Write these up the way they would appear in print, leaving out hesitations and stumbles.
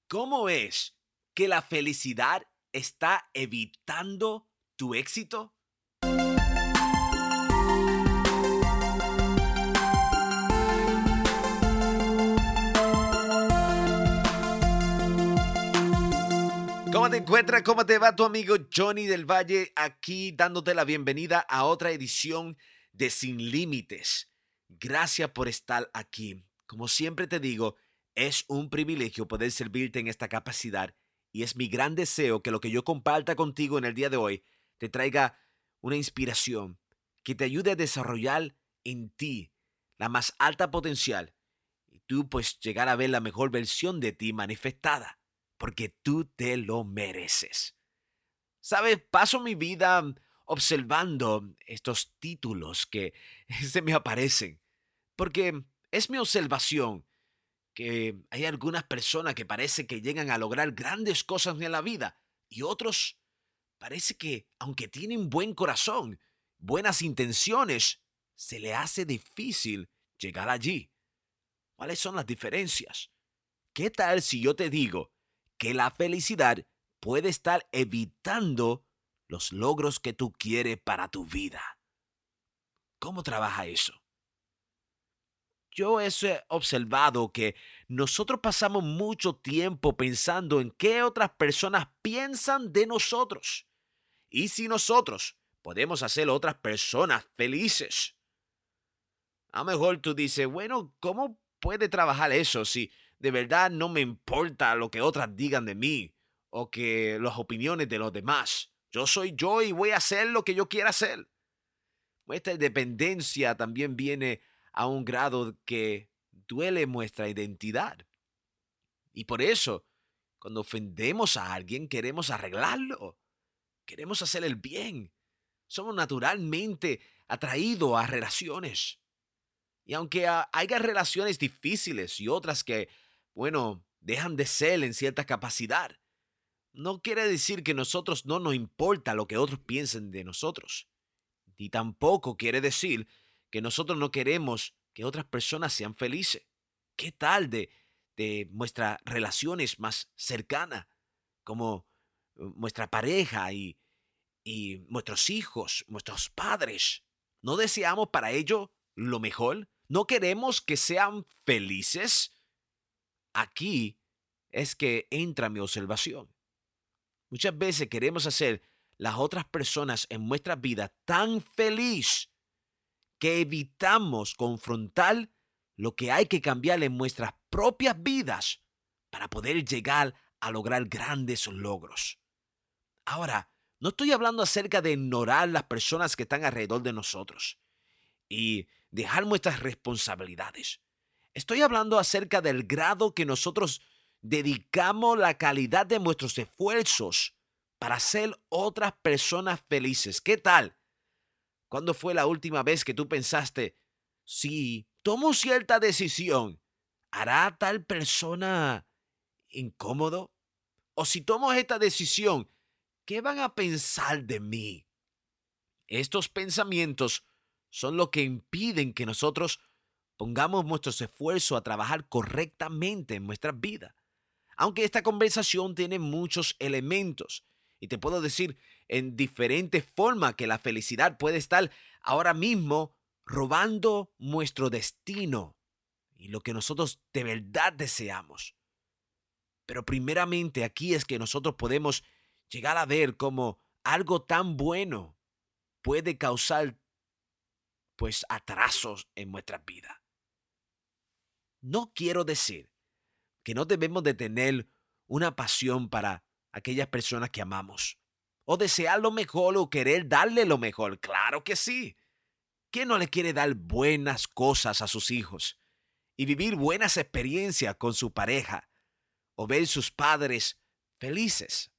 ¿Cómo es que la felicidad está evitando tu éxito? ¿Cómo te encuentras? ¿Cómo te va tu amigo Johnny del Valle? Aquí dándote la bienvenida a otra edición de Sin Límites. Gracias por estar aquí. Como siempre te digo, es un privilegio poder servirte en esta capacidad y es mi gran deseo que lo que yo comparta contigo en el día de hoy te traiga una inspiración que te ayude a desarrollar en ti la más alta potencial y tú pues llegar a ver la mejor versión de ti manifestada porque tú te lo mereces. ¿Sabes? Paso mi vida observando estos títulos que se me aparecen, porque es mi observación que hay algunas personas que parece que llegan a lograr grandes cosas en la vida y otros parece que, aunque tienen buen corazón, buenas intenciones, se le hace difícil llegar allí. ¿Cuáles son las diferencias? ¿Qué tal si yo te digo que la felicidad puede estar evitando los logros que tú quieres para tu vida? ¿Cómo trabaja eso? Yo he observado que nosotros pasamos mucho tiempo pensando en qué otras personas piensan de nosotros. Y si nosotros podemos hacer a otras personas felices. A lo mejor tú dices, bueno, ¿cómo puede trabajar eso si de verdad no me importa lo que otras digan de mí o que las opiniones de los demás? Yo soy yo y voy a hacer lo que yo quiera hacer. Esta dependencia también viene a un grado que duele nuestra identidad. Y por eso, cuando ofendemos a alguien, queremos arreglarlo. Queremos hacer el bien. Somos naturalmente atraídos a relaciones. Y aunque haya relaciones difíciles y otras que, bueno, dejan de ser en cierta capacidad, no quiere decir que nosotros no nos importa lo que otros piensen de nosotros. Y tampoco quiere decir que nosotros no queremos que otras personas sean felices. ¿Qué tal de nuestras relaciones más cercanas, como nuestra pareja y nuestros hijos, nuestros padres? ¿No deseamos para ello lo mejor? ¿No queremos que sean felices? Aquí es que entra mi observación. Muchas veces queremos hacer las otras personas en nuestra vida tan feliz que evitamos confrontar lo que hay que cambiar en nuestras propias vidas para poder llegar a lograr grandes logros. Ahora, no estoy hablando acerca de ignorar las personas que están alrededor de nosotros y dejar nuestras responsabilidades. Estoy hablando acerca del grado que nosotros dedicamos la calidad de nuestros esfuerzos para hacer otras personas felices. ¿Qué tal? ¿Cuándo fue la última vez que tú pensaste, si tomo cierta decisión, hará tal persona incómodo? O si tomo esta decisión, ¿qué van a pensar de mí? Estos pensamientos son lo que impiden que nosotros pongamos nuestros esfuerzos a trabajar correctamente en nuestras vidas. Aunque esta conversación tiene muchos elementos y te puedo decir en diferentes formas que la felicidad puede estar ahora mismo robando nuestro destino y lo que nosotros de verdad deseamos. Pero primeramente aquí es que nosotros podemos llegar a ver cómo algo tan bueno puede causar pues atrasos en nuestra vida. No quiero decir que no debemos de tener una pasión para aquellas personas que amamos. O desear lo mejor o querer darle lo mejor. Claro que sí. ¿Quién no le quiere dar buenas cosas a sus hijos? Y vivir buenas experiencias con su pareja. O ver sus padres felices.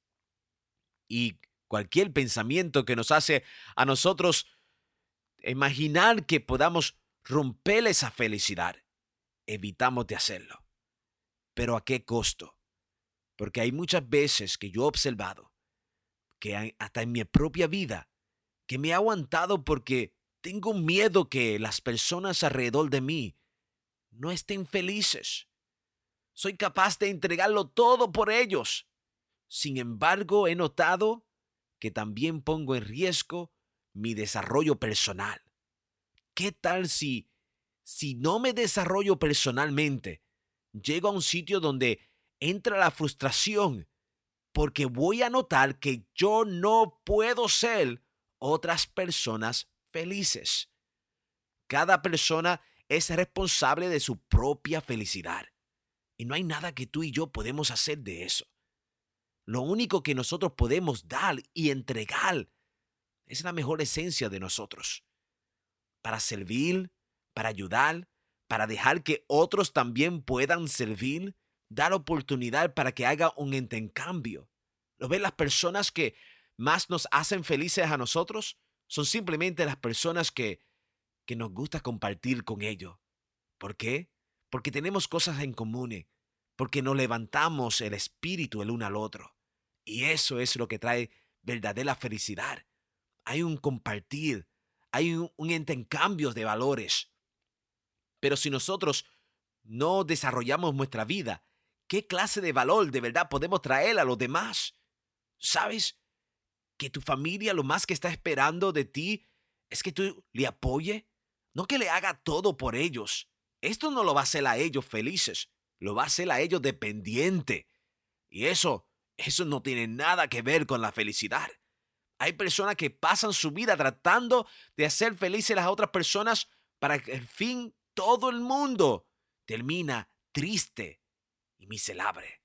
Y cualquier pensamiento que nos hace a nosotros imaginar que podamos romper esa felicidad, evitamos de hacerlo. Pero ¿a qué costo? Porque hay muchas veces que yo he observado que hasta en mi propia vida, que me he aguantado porque tengo miedo que las personas alrededor de mí no estén felices. Soy capaz de entregarlo todo por ellos. Sin embargo, he notado que también pongo en riesgo mi desarrollo personal. ¿Qué tal si no me desarrollo personalmente, llego a un sitio donde entra la frustración porque voy a notar que yo no puedo ser otras personas felices? Cada persona es responsable de su propia felicidad y no hay nada que tú y yo podemos hacer de eso. Lo único que nosotros podemos dar y entregar es la mejor esencia de nosotros, para servir, para ayudar, para dejar que otros también puedan servir, dar oportunidad para que haga un intercambio. ¿Lo ves? Las personas que más nos hacen felices a nosotros son simplemente las personas que nos gusta compartir con ellos. ¿Por qué? Porque tenemos cosas en común, porque nos levantamos el espíritu el uno al otro. Y eso es lo que trae verdadera felicidad. Hay un compartir, hay un intercambio de valores. Pero si nosotros no desarrollamos nuestra vida, ¿qué clase de valor de verdad podemos traer a los demás? ¿Sabes? Que tu familia lo más que está esperando de ti es que tú le apoye, no que le haga todo por ellos. Esto no lo va a hacer a ellos felices, lo va a hacer a ellos dependiente. Y eso no tiene nada que ver con la felicidad. Hay personas que pasan su vida tratando de hacer felices a las otras personas para que al fin todo el mundo termina triste y miserable.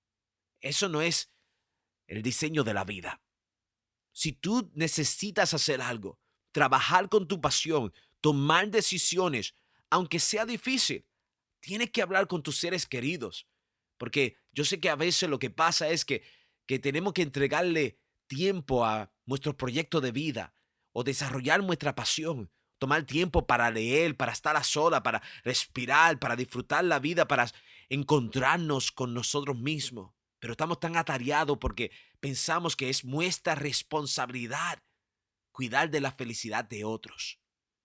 Eso no es el diseño de la vida. Si tú necesitas hacer algo, trabajar con tu pasión, tomar decisiones, aunque sea difícil, tienes que hablar con tus seres queridos. Porque yo sé que a veces lo que pasa es que tenemos que entregarle tiempo a nuestro proyecto de vida o desarrollar nuestra pasión, tomar tiempo para leer, para estar a sola, para respirar, para disfrutar la vida, para encontrarnos con nosotros mismos. Pero estamos tan atareados porque pensamos que es nuestra responsabilidad cuidar de la felicidad de otros.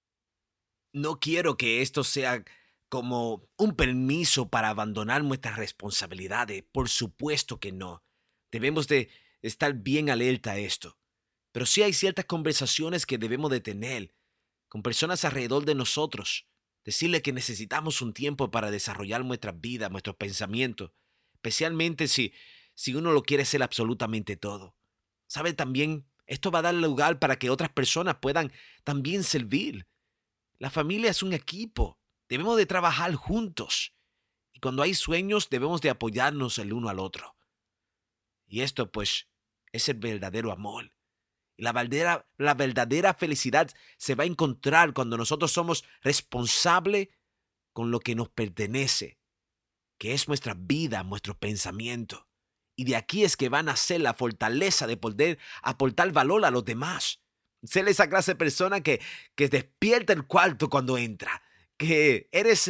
No quiero que esto sea como un permiso para abandonar nuestras responsabilidades. Por supuesto que no. Debemos de estar bien alerta a esto. Pero sí hay ciertas conversaciones que debemos de tener con personas alrededor de nosotros. Decirle que necesitamos un tiempo para desarrollar nuestras vidas, nuestros pensamientos. Especialmente si uno lo quiere hacer absolutamente todo. ¿Sabe? También esto va a dar lugar para que otras personas puedan también servir. La familia es un equipo. Debemos de trabajar juntos. Y cuando hay sueños, debemos de apoyarnos el uno al otro. Y esto, pues, es el verdadero amor. Y la verdadera felicidad se va a encontrar cuando nosotros somos responsables con lo que nos pertenece, que es nuestra vida, nuestro pensamiento. Y de aquí es que va a nacer la fortaleza de poder aportar valor a los demás. Ser esa clase de persona que despierta el cuarto cuando entra, que eres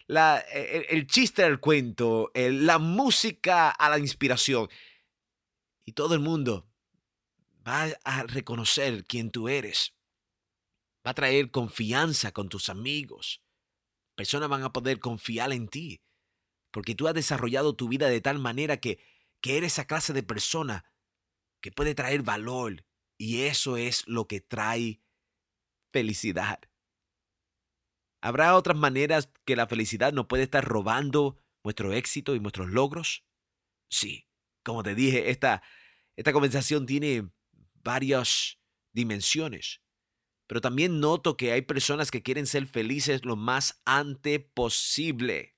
el chiste del cuento, la música a la inspiración. Y todo el mundo va a reconocer quién tú eres. Va a traer confianza con tus amigos. Personas van a poder confiar en ti, porque tú has desarrollado tu vida de tal manera que eres esa clase de persona que puede traer valor. Y eso es lo que trae felicidad. ¿Habrá otras maneras que la felicidad nos puede estar robando nuestro éxito y nuestros logros? Sí, como te dije, esta conversación tiene varias dimensiones, pero también noto que hay personas que quieren ser felices lo más antes posible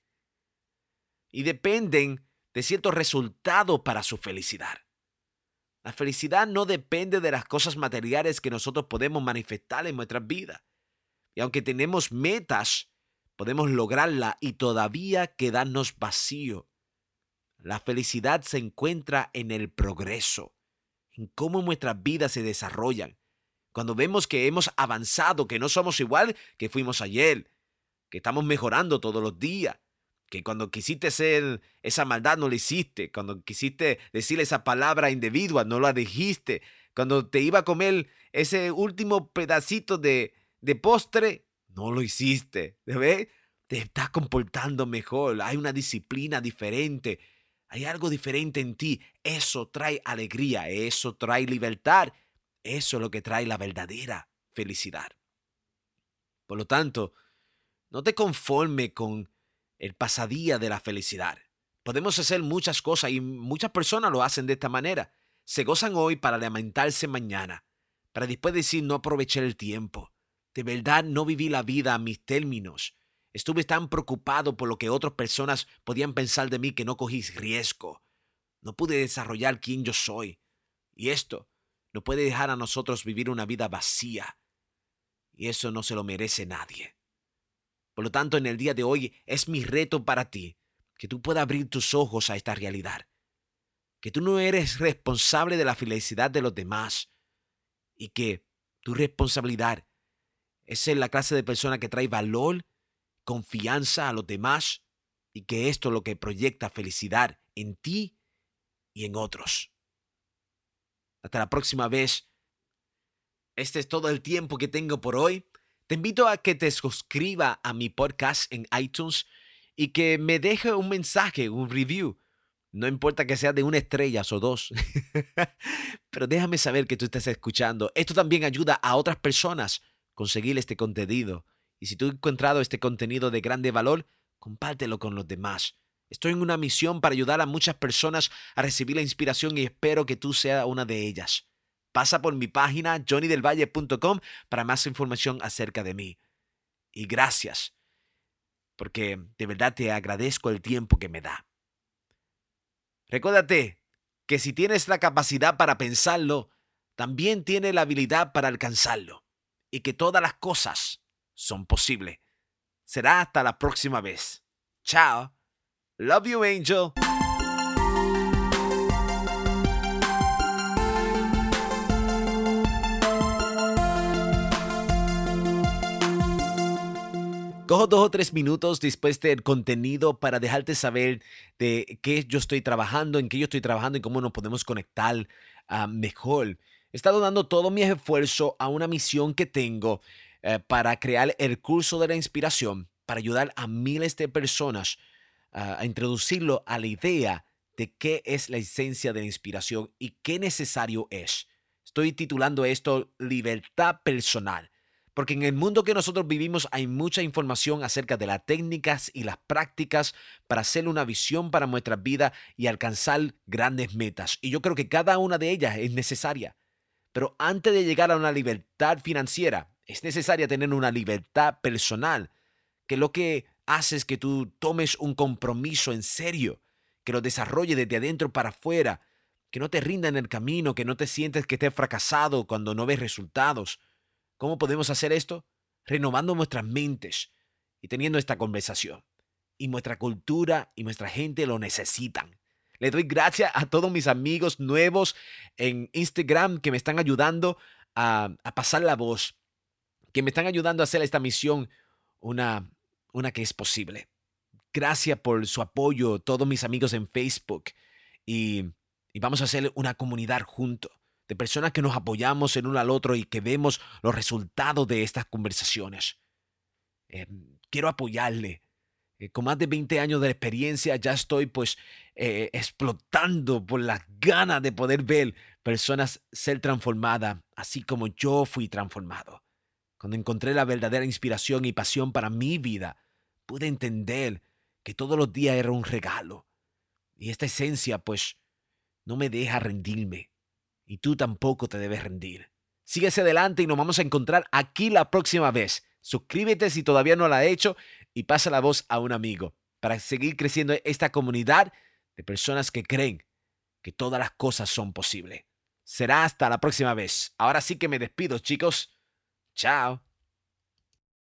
y dependen de ciertos resultados para su felicidad. La felicidad no depende de las cosas materiales que nosotros podemos manifestar en nuestras vidas. Y aunque tenemos metas, podemos lograrla y todavía quedarnos vacío. La felicidad se encuentra en el progreso, en cómo nuestras vidas se desarrollan. Cuando vemos que hemos avanzado, que no somos igual que fuimos ayer, que estamos mejorando todos los días, que cuando quisiste hacer esa maldad no la hiciste, cuando quisiste decir esa palabra individual no la dijiste, cuando te iba a comer ese último pedacito de postre, no lo hiciste, ¿ves? te estás comportando mejor, hay una disciplina diferente, hay algo diferente en ti. Eso trae alegría, eso trae libertad, eso es lo que trae la verdadera felicidad. Por lo tanto, no te conformes con el pasadía de la felicidad. Podemos hacer muchas cosas y muchas personas lo hacen de esta manera. Se gozan hoy para lamentarse mañana, para después decir no aproveché el tiempo. De verdad no viví la vida a mis términos. Estuve tan preocupado por lo que otras personas podían pensar de mí que no cogí riesgo. No pude desarrollar quién yo soy. Y esto no puede dejar a nosotros vivir una vida vacía. Y eso no se lo merece nadie. Por lo tanto, en el día de hoy es mi reto para ti que tú puedas abrir tus ojos a esta realidad. Que tú no eres responsable de la felicidad de los demás y que tu responsabilidad es ser la clase de persona que trae valor, confianza a los demás y que esto es lo que proyecta felicidad en ti y en otros. Hasta la próxima vez. Este es todo el tiempo que tengo por hoy. Te invito a que te suscribas a mi podcast en iTunes y que me deje un mensaje, un review. No importa que sea de 1 estrella o 2, pero déjame saber que tú estás escuchando. Esto también ayuda a otras personas a conseguir este contenido. Y si tú has encontrado este contenido de grande valor, compártelo con los demás. Estoy en una misión para ayudar a muchas personas a recibir la inspiración y espero que tú seas una de ellas. Pasa por mi página johnnydelvalle.com para más información acerca de mí. Y gracias, porque de verdad te agradezco el tiempo que me da. Recuérdate que si tienes la capacidad para pensarlo, también tienes la habilidad para alcanzarlo. Y que todas las cosas son posibles. Será hasta la próxima vez. Chao. Love you, Angel. Cojo 2 o 3 minutos después del contenido para dejarte saber de qué yo estoy trabajando, en qué yo estoy trabajando y cómo nos podemos conectar mejor. He estado dando todo mi esfuerzo a una misión que tengo para crear el curso de la inspiración, para ayudar a miles de personas a introducirlo a la idea de qué es la esencia de la inspiración y qué necesario es. Estoy titulando esto Libertad Personal. Porque en el mundo que nosotros vivimos hay mucha información acerca de las técnicas y las prácticas para hacer una visión para nuestras vidas y alcanzar grandes metas. Y yo creo que cada una de ellas es necesaria. Pero antes de llegar a una libertad financiera, es necesaria tener una libertad personal, que lo que hace es que tú tomes un compromiso en serio, que lo desarrolles desde adentro para afuera, que no te rinda en el camino, que no te sientes que estés fracasado cuando no ves resultados. ¿Cómo podemos hacer esto? Renovando nuestras mentes y teniendo esta conversación. Y nuestra cultura y nuestra gente lo necesitan. Le doy gracias a todos mis amigos nuevos en Instagram que me están ayudando a pasar la voz, que me están ayudando a hacer esta misión una que es posible. Gracias por su apoyo, todos mis amigos en Facebook. Y vamos a hacer una comunidad juntos, de personas que nos apoyamos el uno al otro y que vemos los resultados de estas conversaciones. Quiero apoyarle. Con más de 20 años de experiencia ya estoy explotando por las ganas de poder ver personas ser transformadas, así como yo fui transformado. Cuando encontré la verdadera inspiración y pasión para mi vida, pude entender que todos los días era un regalo. Y esta esencia, no me deja rendirme. Y tú tampoco te debes rendir. Síguese adelante y nos vamos a encontrar aquí la próxima vez. Suscríbete si todavía no lo has hecho y pasa la voz a un amigo para seguir creciendo esta comunidad de personas que creen que todas las cosas son posibles. Será hasta la próxima vez. Ahora sí que me despido, chicos. Chao.